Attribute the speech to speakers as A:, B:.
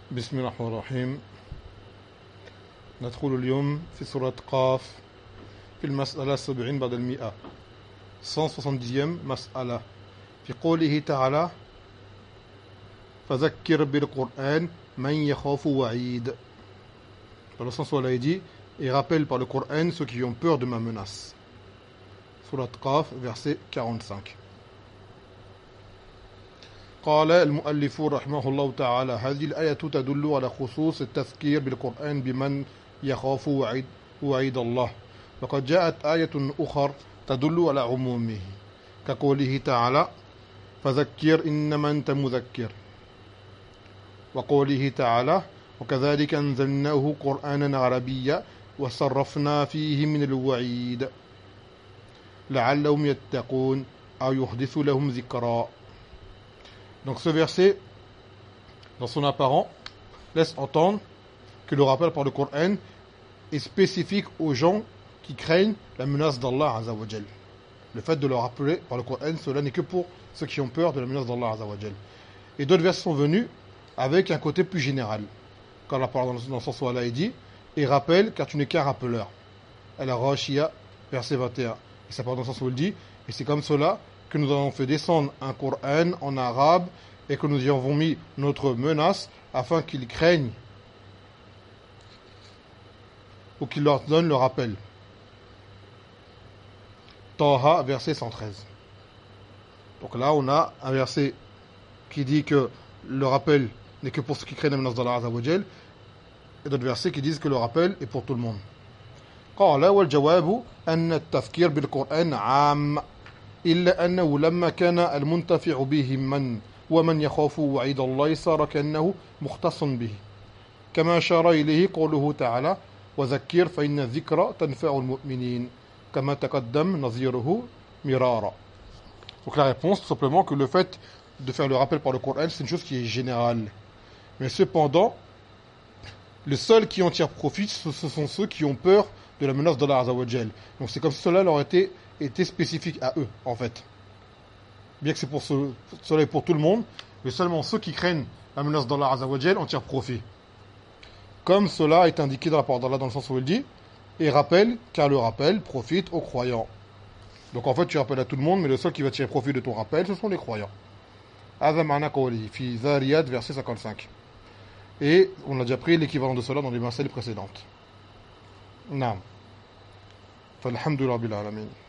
A: بسم الله الرحمن الرحيم. ندخل اليوم في سورة قاف في المسألة 70 بعد المئة 170e مسألة في قوله تعالى فذكر بالقرآن من يخاف وعيد. Dans le sens où Allah dit et rappelle par le Coran ceux qui ont peur de ma menace. Surat Qaf, verset 45. قال المؤلف رحمه الله تعالى هذه الآية تدل على خصوص التذكير بالقرآن بمن يخاف وعيد الله، وقد جاءت آية أخرى تدل على عمومه كقوله تعالى فذكر إنما أنت مذكر، وقوله تعالى وكذلك أنزلناه قرآنا عربيا وصرفنا فيه من الوعيد لعلهم يتقون أو يحدث لهم ذكرا. Donc ce verset, dans son apparent, laisse entendre que le rappel par le Coran est spécifique aux gens qui craignent la menace d'Allah Azzawajal. Le fait de le rappeler par le Coran, cela n'est que pour ceux qui ont peur de la menace d'Allah Azzawajal. Et d'autres versets sont venus avec un côté plus général. Quand Allah parle dans le sens où Allah dit et rappelle car tu n'es qu'un rappeleur. Al-Rashia, verset 21. Et ça parle dans le sens où il dit et c'est comme cela que nous avons fait descendre un Coran en arabe et que nous y avons mis notre menace afin qu'ils craignent ou qu'il leur donne le rappel. Taha, verset 113. Donc là, on a un verset qui dit que le rappel n'est que pour ceux qui craignent la menace d'Allah Azzawajal, et d'autres versets qui disent que le rappel est pour tout le monde. قال والجواب أن التذكير بالقرآن عام إلا أنه لما كان المنتفع به من ومن يخاف وعيد الله صار كأنه مختص به كما أشار إليه قوله تعالى وذكر فإن الذكرى تنفع المؤمنين كما تقدم نظيره مرارا. Donc la réponse, tout simplement que le fait de faire le rappel par le Coran, c'est une chose qui est générale. Mais cependant, les seuls qui en tirent profit, ce sont ceux qui ont peur de la menace d'Allah Azzawajal. Donc c'est comme si cela leur était spécifique à eux, en fait. Bien que c'est pour cela et pour tout le monde, mais seulement ceux qui craignent la menace d'Allah Azzawajal en tirent profit. Comme cela est indiqué dans la parole d'Allah dans le sens où il dit et rappelle, car le rappel profite aux croyants. Donc en fait tu rappelles à tout le monde, mais le seul qui va tirer profit de ton rappel, ce sont les croyants. Hadha ma'na qawli fi Zariyat, verset 55. Et on a déjà pris l'équivalent de cela dans les versets précédentes. Naam. Falhamdulillah rabbil alamin.